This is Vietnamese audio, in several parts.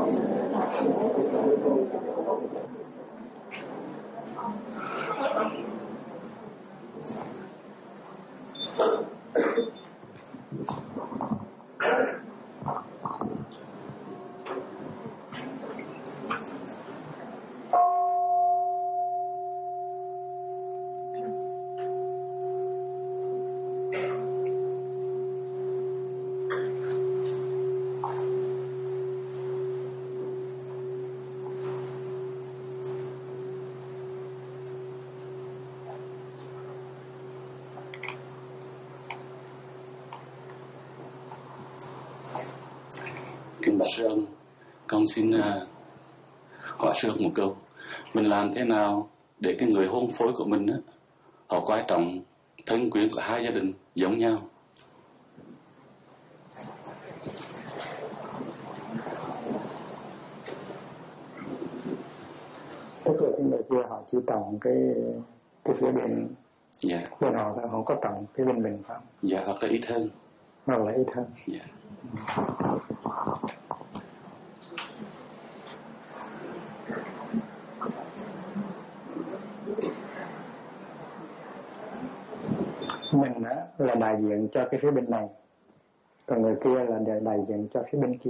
Kính bạch sư ông, con xin hỏi sư ông một câu. Mình làm thế nào để cái người hôn phối của mình á, họ quan trọng thân quyến của hai gia đình giống nhau? Tức là cái người kia họ chỉ trọng cái phía bên bên họ thôi, không có trọng cái bên mình phải không? Dạ, hoặc là ít hơn. Hoặc là ít hơn. Dạ. Mình á là đại diện cho cái phía bên này, còn người kia là đại diện cho phía bên kia.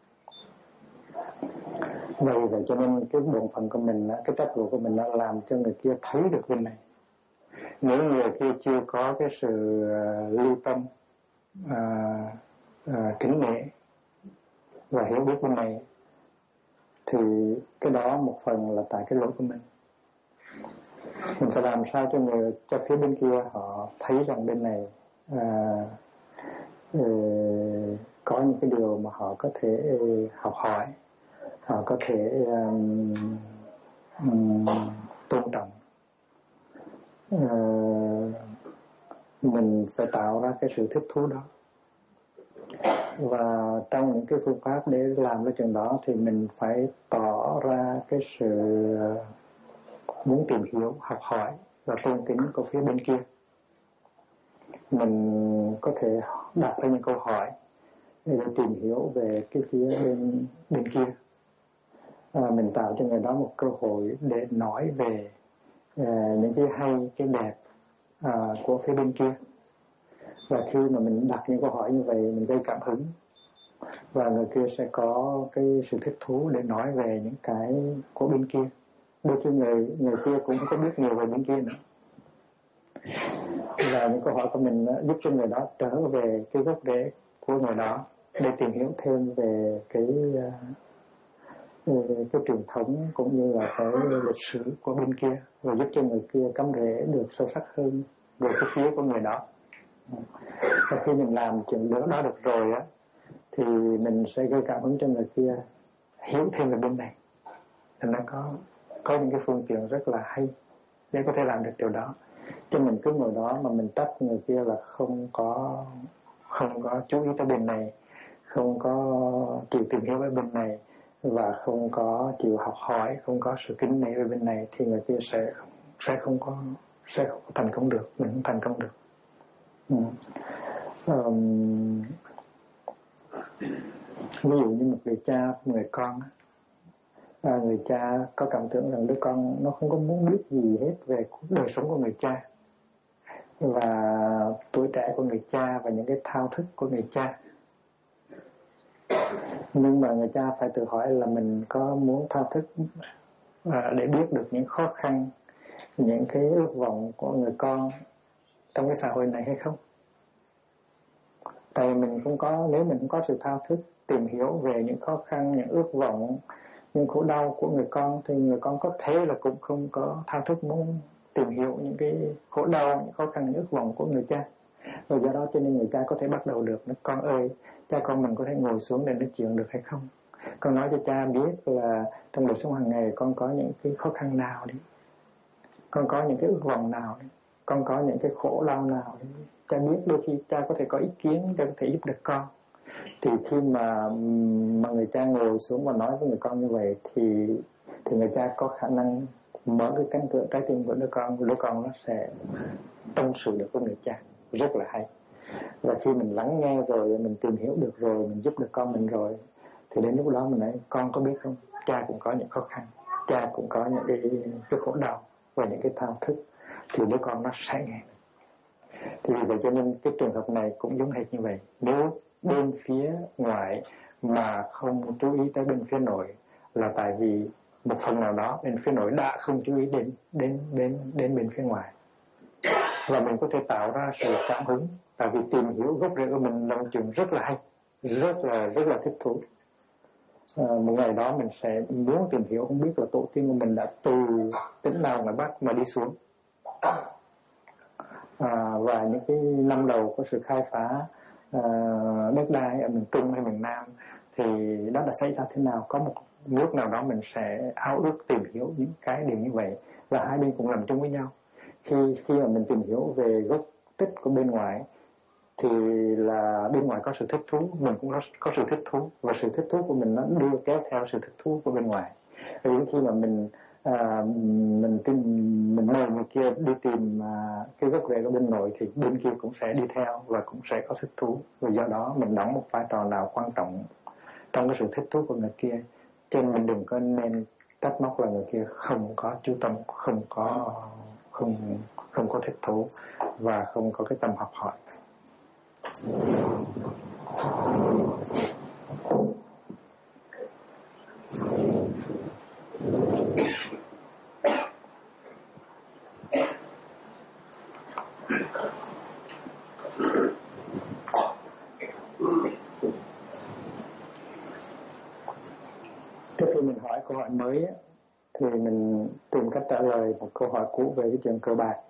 Vậy cho nên cái bổn phận của mình, cái trách vụ của mình là làm cho người kia thấy được bên này. Nếu người kia chưa có cái sự lưu tâm, kính nể và hiểu biết bên này, thì cái đó một phần là tại cái lỗi của mình. Mình phải làm sao cho phía bên kia họ thấy rằng bên này có những cái điều mà họ có thể học hỏi, họ có thể tôn trọng. Mình phải tạo ra cái sự thích thú đó, và trong những cái phương pháp để làm cái chuyện đó thì mình phải tỏ ra cái sự muốn tìm hiểu, học hỏi và tôn kính của phía bên kia. Mình có thể đặt ra những câu hỏi để tìm hiểu về cái phía bên kia. Mình tạo cho người đó một cơ hội để nói về những cái hay, cái đẹp của phía bên kia. Và khi mà mình đặt những câu hỏi như vậy, mình gây cảm hứng, và người kia sẽ có cái sự thích thú để nói về những cái của bên kia. Đôi khi người kia cũng không có biết nhiều về bên kia nữa. Và những câu hỏi của mình giúp cho người đó trở về cái gốc rễ của người đó để tìm hiểu thêm về cái truyền thống cũng như là cái lịch sử của bên kia, và giúp cho người kia cắm rễ được sâu sắc hơn về cái phía của người đó. Và khi mình làm chuyện đó được rồi á, thì mình sẽ gây cảm hứng cho người kia hiểu thêm về bên này. Nên nó có những cái phương tiện rất là hay để có thể làm được điều đó. Chứ mình cứ ngồi đó mà mình trách người kia là không có chú ý tới bên này, không có chịu tìm hiểu về bên này, và không có chịu học hỏi, không có sự kính nể về bên này, thì người kia sẽ không thành công được, mình không thành công được. Ví dụ như một người cha, một người con, người cha có cảm tưởng rằng đứa con nó không có muốn biết gì hết về đời sống của người cha và tuổi trẻ của người cha và những cái thao thức của người cha. Nhưng mà người cha phải tự hỏi là mình có muốn thao thức để biết được những khó khăn, những cái ước vọng của người con trong cái xã hội này hay không? Tại mình không có, nếu mình không có sự thao thức tìm hiểu về những khó khăn, những ước vọng, những khổ đau của người con, thì người con có thể là cũng không có thao thức muốn tìm hiểu những cái khổ đau, những khó khăn, những ước vọng của người cha. Và do đó cho nên người cha có thể bắt đầu được: con ơi, cha con mình có thể ngồi xuống để nói chuyện được hay không? Con nói cho cha biết là trong đời sống hàng ngày con có những cái khó khăn nào đi, con có những cái ước vọng nào đi, con có những cái khổ đau nào đi. Cha biết đôi khi cha có thể có ý kiến, cha có thể giúp được con. Thì khi mà người cha ngồi xuống và nói với người con như vậy, thì người cha có khả năng mở cái cánh cửa trái tim của đứa con nó sẽ tâm sự được với người cha, rất là hay. Và khi mình lắng nghe rồi, mình tìm hiểu được rồi, mình giúp được con mình rồi, Thì đến lúc đó mình nói con có biết không, cha cũng có những khó khăn, cha cũng có những cái khổ đau và những cái thao thức, thì đứa con nó sẽ nghe. Thì vì vậy cho nên cái trường hợp này cũng giống hệt như vậy. Nếu bên phía ngoài mà không chú ý tới bên phía nội, là tại vì một phần nào đó bên phía nội đã không chú ý đến bên phía ngoài, và mình có thể tạo ra sự cảm hứng. Tại vì tìm hiểu gốc rễ của mình là một chuyện rất là hay, rất là thích thú. Một ngày đó mình sẽ muốn tìm hiểu, không biết là tổ tiên của mình đã từ tỉnh nào ngoài Bắc mà đi xuống. Và những cái năm đầu có sự khai phá đất đai ở miền Trung hay miền Nam thì đó đã xảy ra thế nào. Có một lúc nào đó mình sẽ ao ước tìm hiểu những cái điều như vậy, và hai bên cùng làm chung với nhau. Khi mà mình tìm hiểu về gốc tích của bên ngoài thì là bên ngoài có sự thích thú, mình cũng có sự thích thú, và sự thích thú của mình nó đưa kéo theo sự thích thú của bên ngoài. Và đến khi mà mình mời người kia đi tìm cái gốc rễ của bên nội thì bên kia cũng sẽ đi theo và cũng sẽ có thích thú, và do đó mình đóng một vai trò nào quan trọng trong cái sự thích thú của người kia. Cho nên mình đừng có nên trách móc là người kia không có chú tâm, không có thích thú và không có cái tâm học hỏi. Trước khi mình hỏi câu hỏi mới thì mình tìm cách trả lời một câu hỏi cũ về cái chuyện cờ bạc.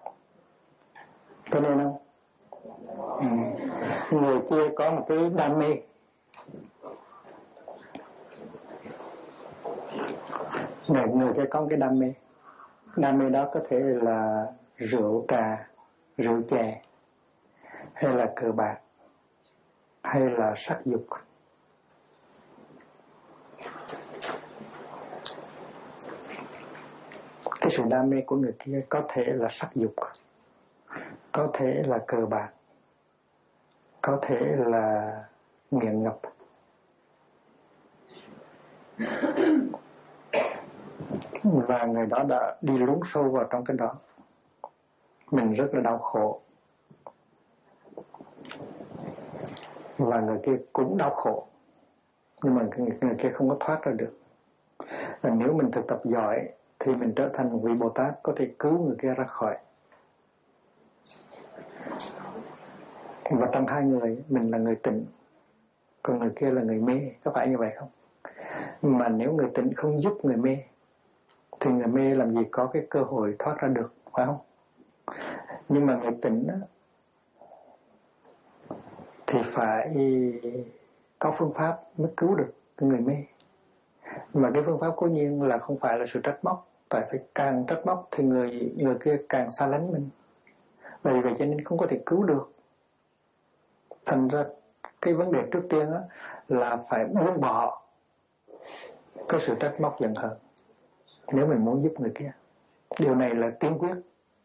Có nên không? Người kia có một cái đam mê, người kia có một cái đam mê đó có thể là rượu trà, rượu chè, hay là cờ bạc, hay là sắc dục. Cái sự đam mê của người kia có thể là sắc dục, có thể là cờ bạc, có thể là nghiện ngập. Và người đó đã đi lún sâu vào trong cái đó. Mình rất là đau khổ, và người kia cũng đau khổ, nhưng mà người kia không có thoát ra được. Và nếu mình thực tập giỏi thì mình trở thành một vị Bồ Tát có thể cứu người kia ra khỏi. Và trong hai người, mình là người tịnh, còn người kia là người mê, có phải như vậy không? Mà nếu người tịnh không giúp người mê thì người mê làm gì có cái cơ hội thoát ra được, phải không? Nhưng mà người tịnh đó, thì phải có phương pháp mới cứu được người mê. Mà cái phương pháp cố nhiên là không phải là sự trách móc, tại phải càng trách móc thì người kia càng xa lánh mình. Bởi vậy cho nên không có thể cứu được. Thành ra cái vấn đề trước tiên đó là phải buông bỏ cái sự trách móc giận hờn nếu mình muốn giúp người kia. Điều này là tiên quyết.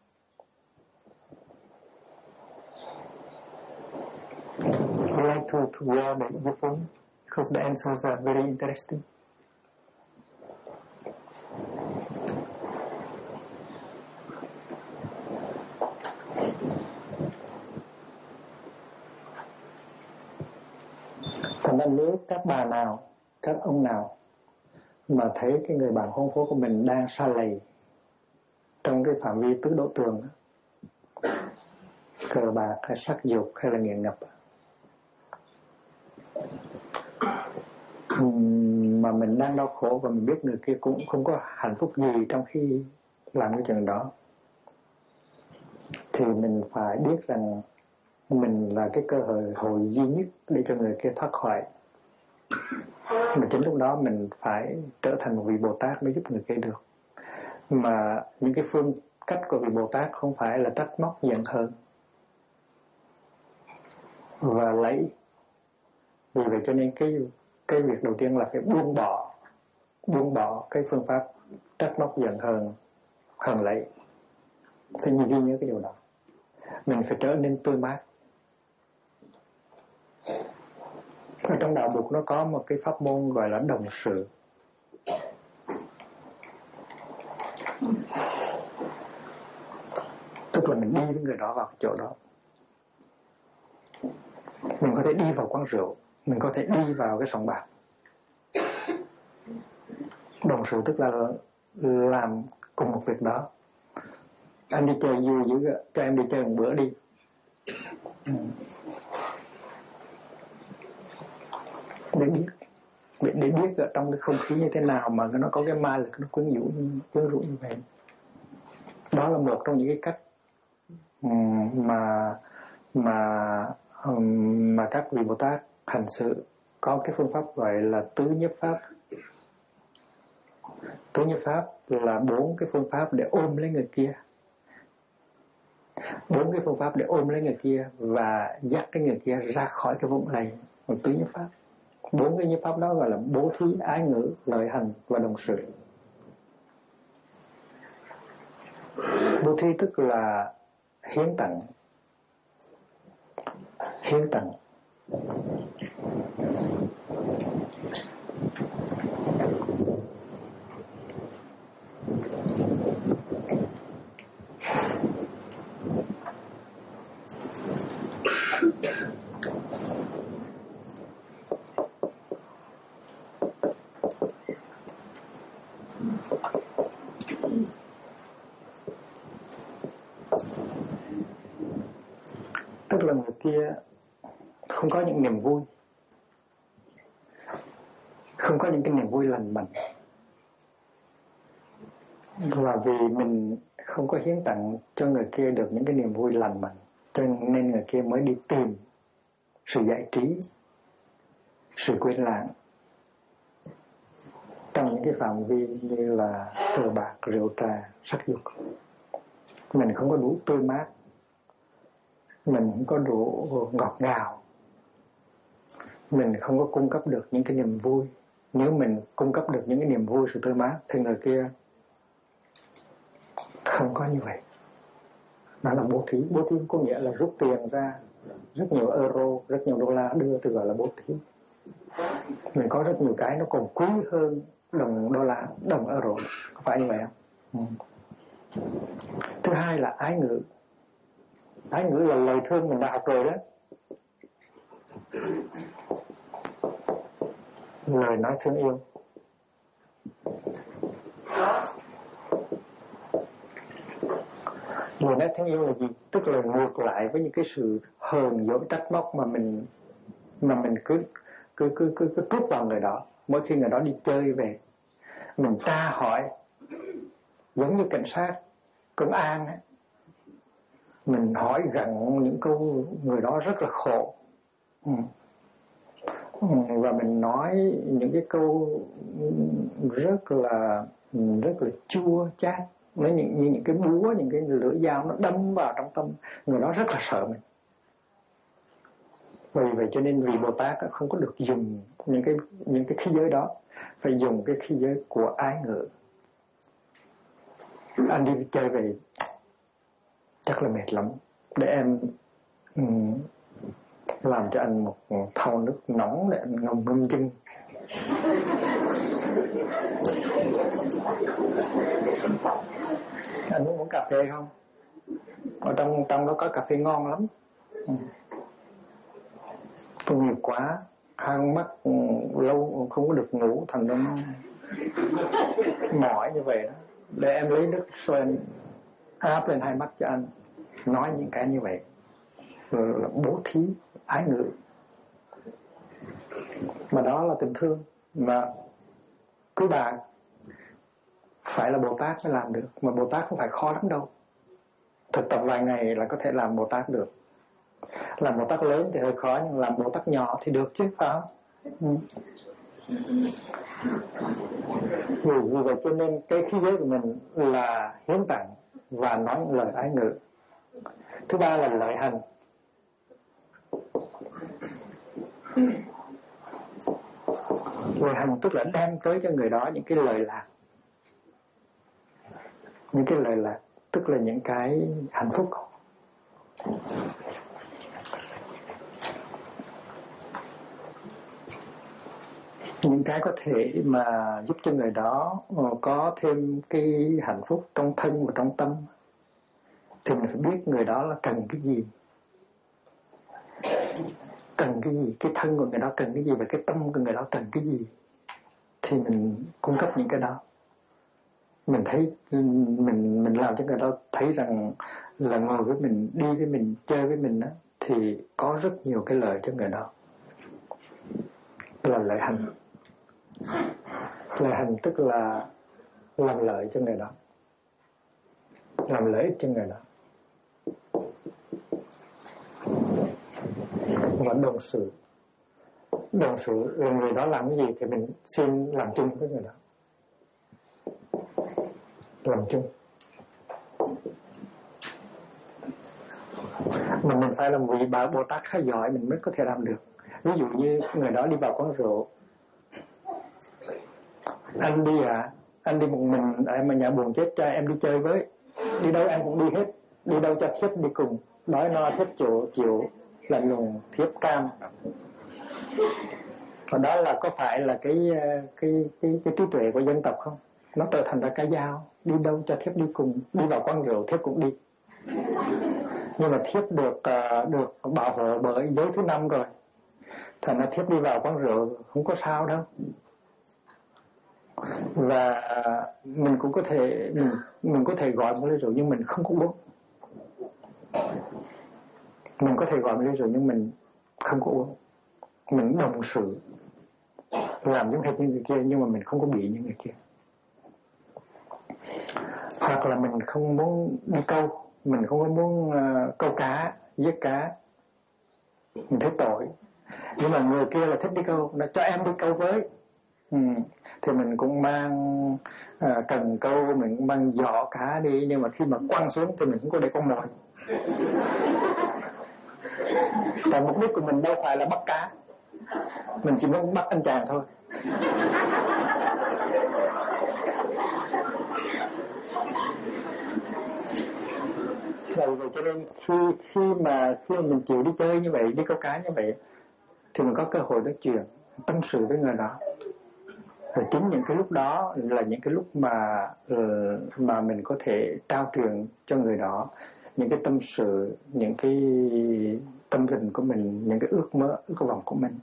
I like to hear the earphone because the answers are very interesting. Thành ra nếu các bà nào, các ông nào mà thấy cái người bạn hôn phối của mình đang sa lầy trong cái phạm vi tứ đổ tường, cờ bạc hay sắc dục hay là nghiện ngập, mà mình đang đau khổ và mình biết người kia cũng không có hạnh phúc gì trong khi làm cái chuyện đó, thì mình phải biết rằng mình là cái cơ hội duy nhất để cho người kia thoát khỏi. Mà chính lúc đó mình phải trở thành một vị Bồ Tát mới giúp người kia được. Mà những cái phương cách của vị Bồ Tát không phải là trách móc giận hờn và lấy. Vì vậy cho nên cái việc đầu tiên là phải buông bỏ cái phương pháp trách móc giận hờn lấy. Phải ghi nhớ cái điều đó. Mình phải trở nên tươi mát. Ở trong đạo Phật nó có một cái pháp môn gọi là đồng sự. Tức là mình đi với người đó vào chỗ đó. Mình có thể đi vào quán rượu, mình có thể đi vào cái sòng bạc. Đồng sự tức là làm cùng một việc đó. Anh đi chơi vui dữ, cho em đi chơi một bữa đi. Để biết ở trong cái không khí như thế nào mà nó có cái ma lực nó quyến rũ như vậy. Đó là một trong những cái cách mà các vị Bồ Tát hành sự. Có cái phương pháp gọi là tứ nhiếp pháp. Tứ nhiếp pháp là 4 cái phương pháp để ôm lấy người kia. 4 cái phương pháp để ôm lấy người kia và dắt cái người kia ra khỏi cái vũng lầy. Tứ nhiếp pháp. 4 cái nhiếp pháp đó gọi là bố thí, ái ngữ, lợi hành và đồng sự. Bố thí tức là hiến tặng. Hiến tặng. Tức là người kia không có những niềm vui, không có những cái niềm vui lành mạnh, và vì mình không có hiến tặng cho người kia được những cái niềm vui lành mạnh, cho nên người kia mới đi tìm sự giải trí, sự quên lãng trong những cái phạm vi như là cờ bạc, rượu trà, sắc dục. Mình không có đủ tươi mát, mình không có đủ ngọt ngào, mình không có cung cấp được những cái niềm vui. Nếu mình cung cấp được những cái niềm vui, sự tươi mát thì người kia không có như vậy. Đó là bố thí. Bố thí có nghĩa là rút tiền ra rất nhiều euro, rất nhiều đô la đưa thì gọi là bố thí. Mình có rất nhiều cái nó còn quý hơn đồng đô la, đồng euro, có phải như vậy không? Thứ hai là ái ngữ. Ái ngữ là lời thương mình đã học rồi đó. Lời nói thương yêu. Lời nói thương yêu là gì? Tức là ngược lại với những cái sự hờn dỗi trách móc mà mình cứ trút vào người đó. Mỗi khi người đó đi chơi về, mình tra hỏi giống như cảnh sát, công an ấy. Mình hỏi gặng những câu người đó rất là khổ, và mình nói những cái câu rất là chua chát, với những cái búa, những cái lưỡi dao nó đâm vào trong tâm người đó, rất là sợ mình. Vì vậy cho nên vị Bồ Tát không có được dùng những cái khí giới đó, phải dùng cái khí giới của ái ngữ. Anh đi chơi về chắc là mệt lắm, để em làm cho anh một thau nước nóng để anh ngâm chân. Anh muốn uống cà phê không? Ở trong đó có cà phê ngon lắm. Tôi nhiều quá, hang mắt lâu không có được ngủ, thành ra nó mỏi như vậy đó. Để em lấy nước xoay áp lên hai mắt cho anh, nói những cái như vậy. Rồi là bố thí, ái ngữ. Mà đó là tình thương. Mà cứ bạn phải là Bồ Tát mới làm được. Mà Bồ Tát không phải khó lắm đâu. Thực tập vài ngày là có thể làm Bồ Tát được. Làm Bồ Tát lớn thì hơi khó, nhưng làm Bồ Tát nhỏ thì được chứ, phải không? Vì vậy cho nên cái khí giới của mình là hiến tặng và nói những lời ái ngữ. Thứ ba là lợi hành. Lợi hành tức là đem tới cho người đó những cái lời lạc. Những cái lời lạc tức là những cái hạnh phúc. những cái có thể mà giúp cho người đó có thêm cái hạnh phúc trong thân và trong tâm, thì mình phải biết người đó là cần cái gì, cái thân của người đó cần cái gì và cái tâm của người đó cần cái gì, thì mình cung cấp những cái đó. Mình thấy mình làm cho người đó thấy rằng là ngồi với mình, đi với mình, chơi với mình đó, thì có rất nhiều cái lợi cho người đó, là lợi hành. Lợi hành tức là làm lợi cho người đó, làm lợi ích cho người đó. Và đồng sự là người đó làm cái gì thì mình xin làm chung với người đó, làm chung. Mà mình phải làm vị Bồ Tát khá giỏi mình mới có thể làm được. Ví dụ như người đó đi vào quán rượu, anh đi anh đi một mình, em mà nhà buồn chết cha, em đi chơi với, đi đâu em cũng đi hết, đi đâu cho thiếp đi cùng, đói no thiếp chịu lạnh lùng thiếp cam. Và đó là có phải là cái trí tuệ của dân tộc không? Nó trở thành ra cái dao, đi đâu cho thiếp đi cùng, đi vào quán rượu thiếp cũng đi. Nhưng mà thiếp được bảo hộ bởi giới thứ 5 rồi, thành ra thiếp đi vào quán rượu không có sao đâu. Và mình cũng có thể mình có thể gọi một ly rượu nhưng mình không có uống. Mình có thể gọi một ly rượu nhưng mình không có uống. Mình đồng sự làm giống hệt như người kia nhưng mà mình không có bị như người kia. Hoặc là mình không muốn đi câu, mình không có muốn câu cá, giết cá, mình thấy tội. Nhưng mà người kia là thích đi câu, nó cho em đi câu với. Thì mình cũng mang cần câu, mình cũng mang giỏ cá đi, nhưng mà khi mà quăng xuống thì mình cũng có để con mồi. Tại mục đích của mình đâu phải là bắt cá, mình chỉ muốn bắt anh chàng thôi. Vậy cho nên khi mà mình chịu đi chơi như vậy, đi câu cá như vậy, thì mình có cơ hội nói chuyện, tâm sự với người đó. Và chính những cái lúc đó là những cái lúc mà mình có thể trao truyền cho người đó những cái tâm sự, những cái tâm tình của mình, những cái ước mơ, ước vọng của mình.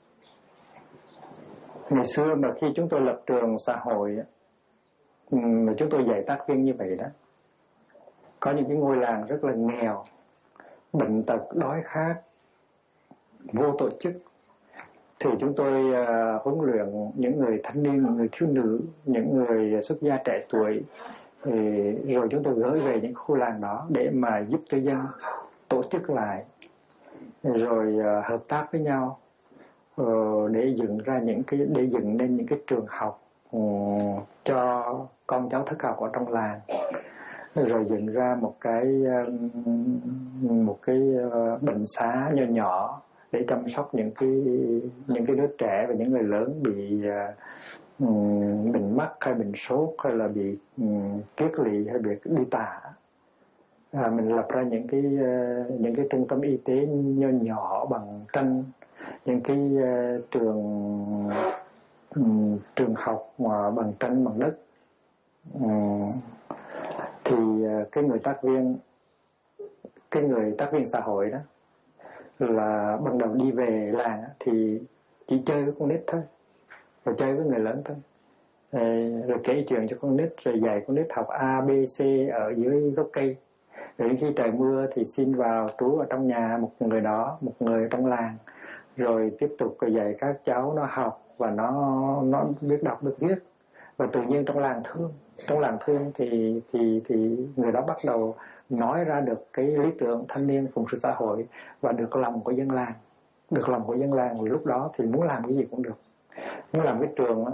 Ngày xưa mà khi chúng tôi lập trường xã hội mà chúng tôi dạy tác viên như vậy đó, có những cái ngôi làng rất là nghèo, bệnh tật, đói khát, vô tổ chức, thì chúng tôi huấn luyện những người thanh niên, những người thiếu nữ, những người xuất gia trẻ tuổi, rồi chúng tôi gửi về những khu làng đó để mà giúp cho dân tổ chức lại, rồi hợp tác với nhau, để dựng nên những cái trường học cho con cháu thất học ở trong làng, rồi dựng ra một cái bệnh xá nhỏ nhỏ để chăm sóc những cái đứa trẻ và những người lớn bị bệnh mắc hay bệnh sốt hay là bị kiết lỵ hay bị đi tả. Mình lập ra những cái trung tâm y tế nhỏ nhỏ bằng tranh, những cái trường học mà bằng tranh bằng đất. Thì cái người tác viên xã hội đó là ban đầu đi về làng thì chỉ chơi với con nít thôi, rồi chơi với người lớn thôi, rồi kể chuyện cho con nít, rồi dạy con nít học A, B, C ở dưới gốc cây. Rồi khi trời mưa thì xin vào trú ở trong nhà một người đó, một người trong làng, rồi tiếp tục dạy các cháu nó học và nó biết đọc biết viết. Và tự nhiên trong làng thương thì người đó bắt đầu nói ra được cái lý tưởng thanh niên phụng sự xã hội và được lòng của dân làng. Lúc đó thì muốn làm cái gì cũng được. Muốn làm cái trường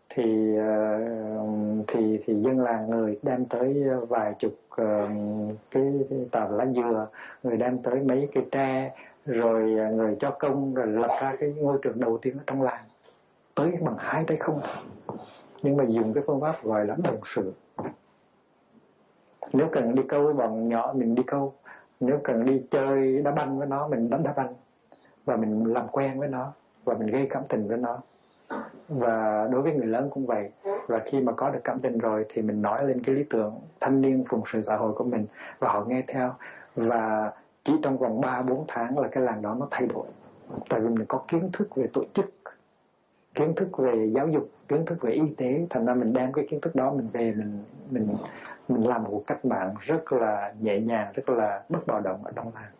thì dân làng người đem tới vài chục cái tàu lá dừa, người đem tới mấy cây tre, rồi người cho công, rồi lập ra cái ngôi trường đầu tiên ở trong làng, tới bằng 2 tay không thôi. Nhưng mà dùng cái phương pháp gọi là đồng sự. Nếu cần đi câu với bọn nhỏ mình đi câu, nếu cần đi chơi đá banh với nó mình đánh đá banh, và mình làm quen với nó và mình gây cảm tình với nó. và đối với người lớn cũng vậy. Và khi mà có được cảm tình rồi thì mình nói lên cái lý tưởng thanh niên phụng sự xã hội của mình và họ nghe theo, và chỉ trong vòng 3-4 tháng là cái làng đó nó thay đổi. Tại vì mình có kiến thức về tổ chức, kiến thức về giáo dục, kiến thức về y tế, thành ra mình đem cái kiến thức đó mình về mình làm một cách mạng rất là nhẹ nhàng, rất là bất bạo động ở trong làng.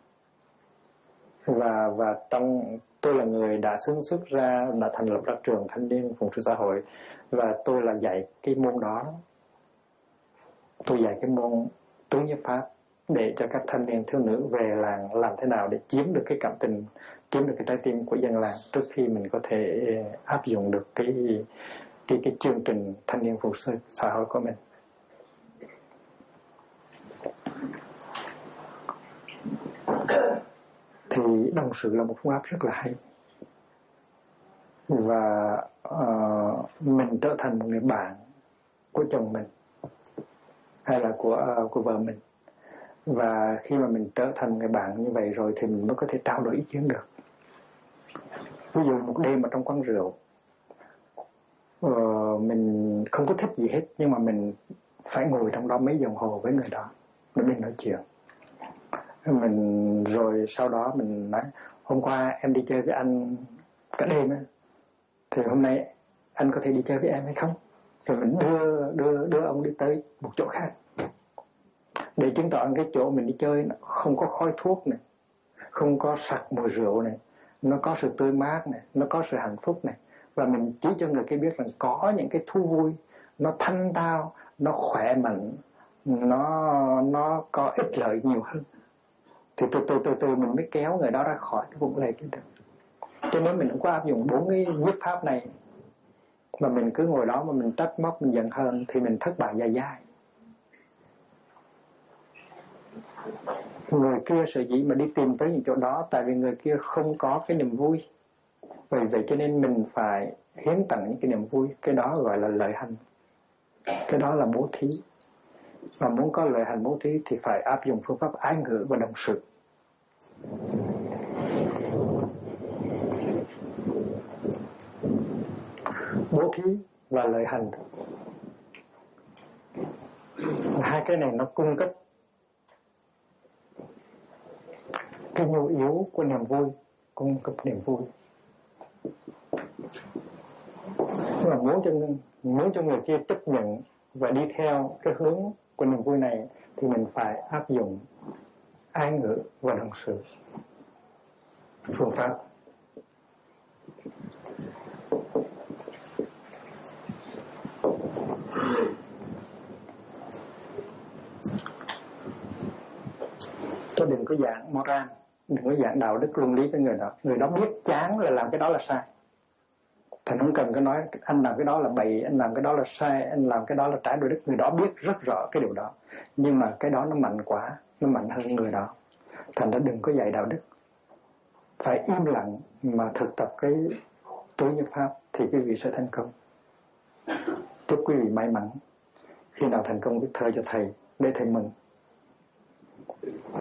Và trong tôi là người đã xứng xuất ra, đã thành lập ra trường thanh niên phụng sự xã hội, và tôi là dạy cái môn đó. Tôi dạy cái môn tứ nhất pháp để cho các thanh niên thiếu nữ về làng làm thế nào để chiếm được cái cảm tình, chiếm được cái trái tim của dân làng trước khi mình có thể áp dụng được cái chương trình thanh niên phụng sự xã hội của mình. Thì đồng sự là một phương pháp rất là hay, và mình trở thành một người bạn của chồng mình hay là của vợ mình, và khi mà mình trở thành người bạn như vậy rồi thì mình mới có thể trao đổi ý kiến được. Ví dụ một đêm ở trong quán rượu, mình không có thích gì hết, nhưng mà mình phải ngồi trong đó mấy đồng hồ với người đó để mình nói chuyện. Mình rồi sau đó mình nói hôm qua em đi chơi với anh cả đêm ấy, thì hôm nay anh có thể đi chơi với em hay không? Rồi mình đưa ông đi tới một chỗ khác để chứng tỏ cái chỗ mình đi chơi nó không có khói thuốc này, không có sặc mùi rượu này, nó có sự tươi mát này, nó có sự hạnh phúc này, và mình chỉ cho người kia biết rằng có những cái thú vui, nó thanh tao, nó khỏe mạnh, nó có ích lợi nhiều hơn. Thì từ mình mới kéo người đó ra khỏi cái vùng lầy kia được. Cho nên mình cũng có áp dụng 4 cái nhất pháp này, mà mình cứ ngồi đó mà mình trách móc, mình giận hờn thì mình thất bại dài. Người kia sở dĩ mà đi tìm tới những chỗ đó tại vì người kia không có cái niềm vui. Vì vậy cho nên mình phải hiến tặng những cái niềm vui. Cái đó gọi là lợi hành, cái đó là bố thí. Và muốn có lợi hành bố thí thì phải áp dụng phương pháp ái ngữ và đồng sự. Bố thí và lợi hành, hai cái này nó cung cấp cái nhu yếu của niềm vui, cung cấp niềm vui. Mà muốn cho người kia chấp nhận và đi theo cái hướng của niềm vui này thì mình phải áp dụng ái ngữ và đồng sự, phương pháp. Chứ đừng có dạng moral, đừng có dạng đạo đức luân lý với người đó. Người đó biết chán là làm cái đó là sai. Thành không cần có nói anh làm cái đó là bậy, anh làm cái đó là sai, anh làm cái đó là trái đạo đức. Người đó biết rất rõ cái điều đó, nhưng mà cái đó nó mạnh quá, nó mạnh hơn người đó. Thành ra đừng có dạy đạo đức, phải im lặng mà thực tập cái tứ nhất pháp thì quý vị sẽ thành công. Chúc quý vị may mắn, khi nào thành công viết thơ cho thầy để thầy mừng.